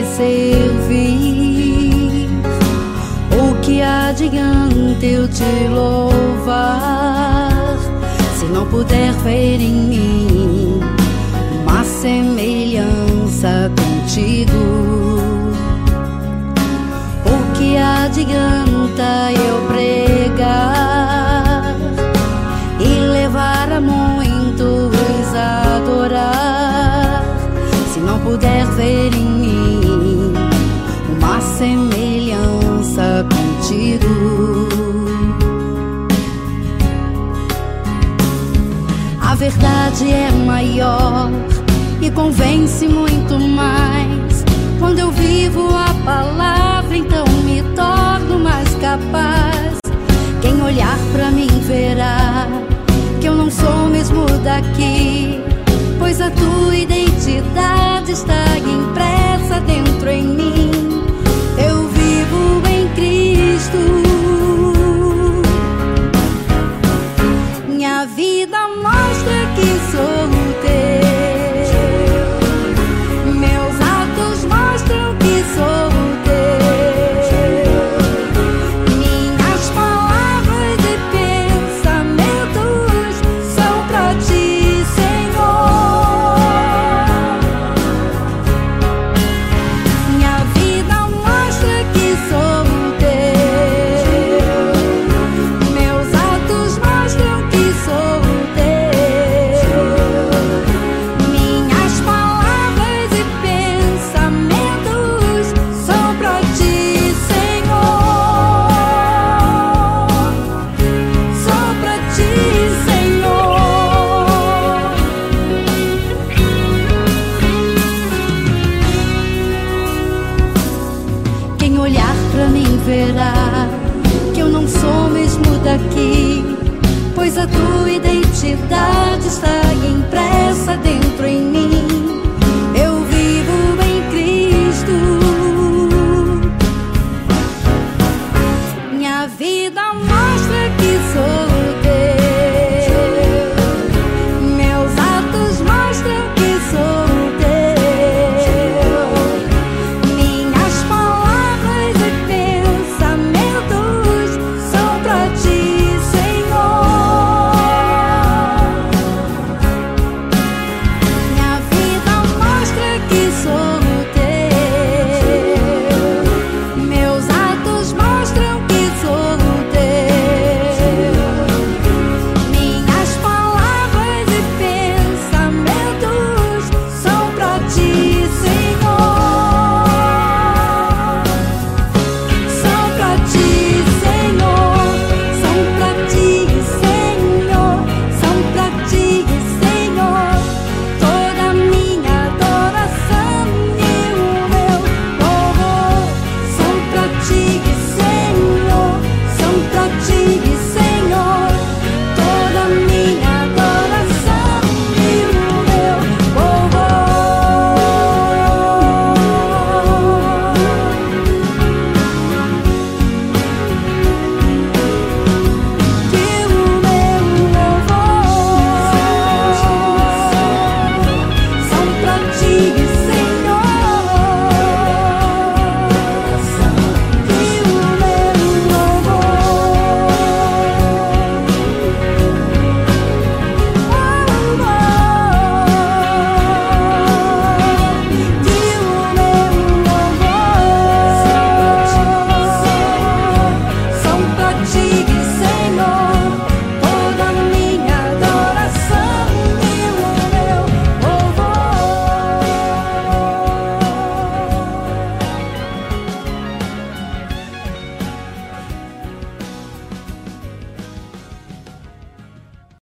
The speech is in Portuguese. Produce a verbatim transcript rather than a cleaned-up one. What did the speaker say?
servir. O que adianta eu te louvar se não puder ver em mim uma semelhança contigo? O que adianta eu pregar e levar a muitos a adorar se não puder ver em mim uma semelhança contigo? A verdade é maior e convence muito mais quando eu vivo a palavra, então me torno mais capaz. Quem olhar pra mim verá que eu não sou mesmo daqui, pois a tua identidade está impressa dentro em mim. Eu vivo em Cristo. Minha vida mostra que sou teu. Meus atos mostram que sou teu. Minhas palavras e pensamentos são pra ti, Senhor. Minha vida mostra que sou teu. Meus atos mostram que sou teu. Minhas palavras e pensamentos são pra ti, Senhor. Só pra ti, Senhor. Quem olhar pra mim verá que eu não sou mesmo daqui, pois a tua identidade está impressa dentro